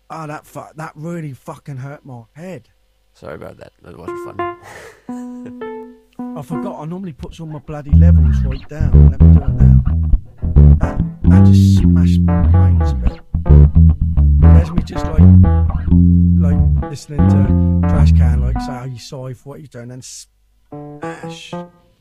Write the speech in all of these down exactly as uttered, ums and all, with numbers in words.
Oh, that fu that really fucking hurt my head. Sorry about that. That wasn't funny. I forgot. I normally puts all my bloody levels right down. Let me do it now. That, that just smashed my brains a bit. There's me just like, like listening to Trash Can, like say how you sigh for what you're doing, and smash.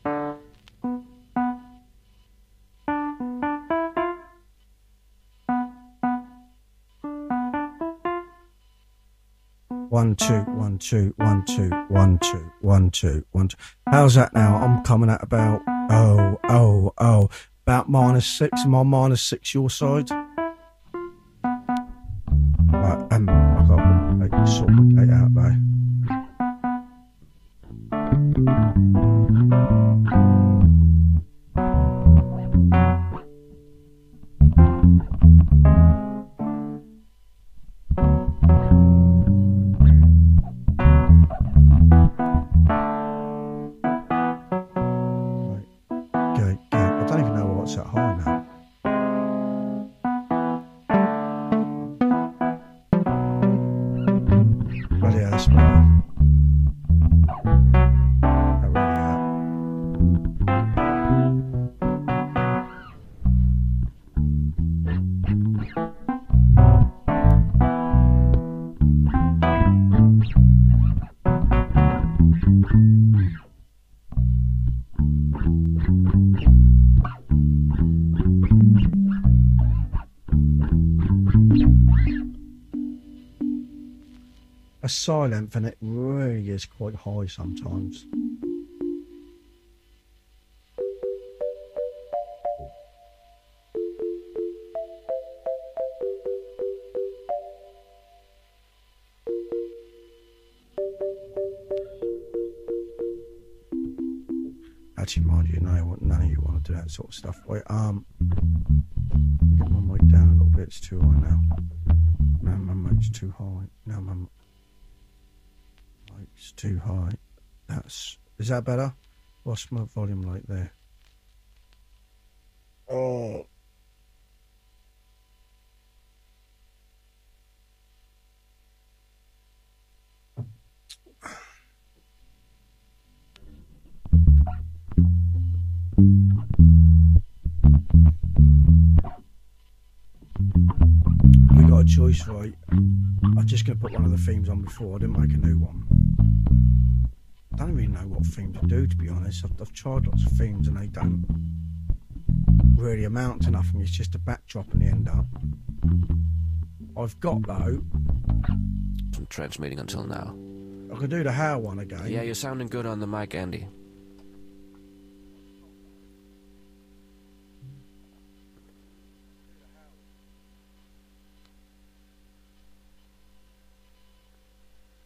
One two one two one two one two one two one two. How's that now? I'm coming at about oh oh oh about minus six. Am I minus six your side? Right, um, I gotta like, sort my gate out though. Silent, and it really is quite high sometimes. Actually, mind you, no, none of you want to do that sort of stuff. Wait, um, get my mic down a little bit. It's too high now. No, my mic's too high. No, my it's too high. That's is that better? What's my volume like there? Oh. We got a choice, right? I'm just going to put one of the themes on before. I didn't make a new one. I don't really know what theme to do, to be honest. I've, I've tried lots of themes and they don't really amount to nothing. It's just a backdrop and the end up. I've got, though... From transmitting until now. I could do the How one again. Yeah, you're sounding good on the mic, Andy.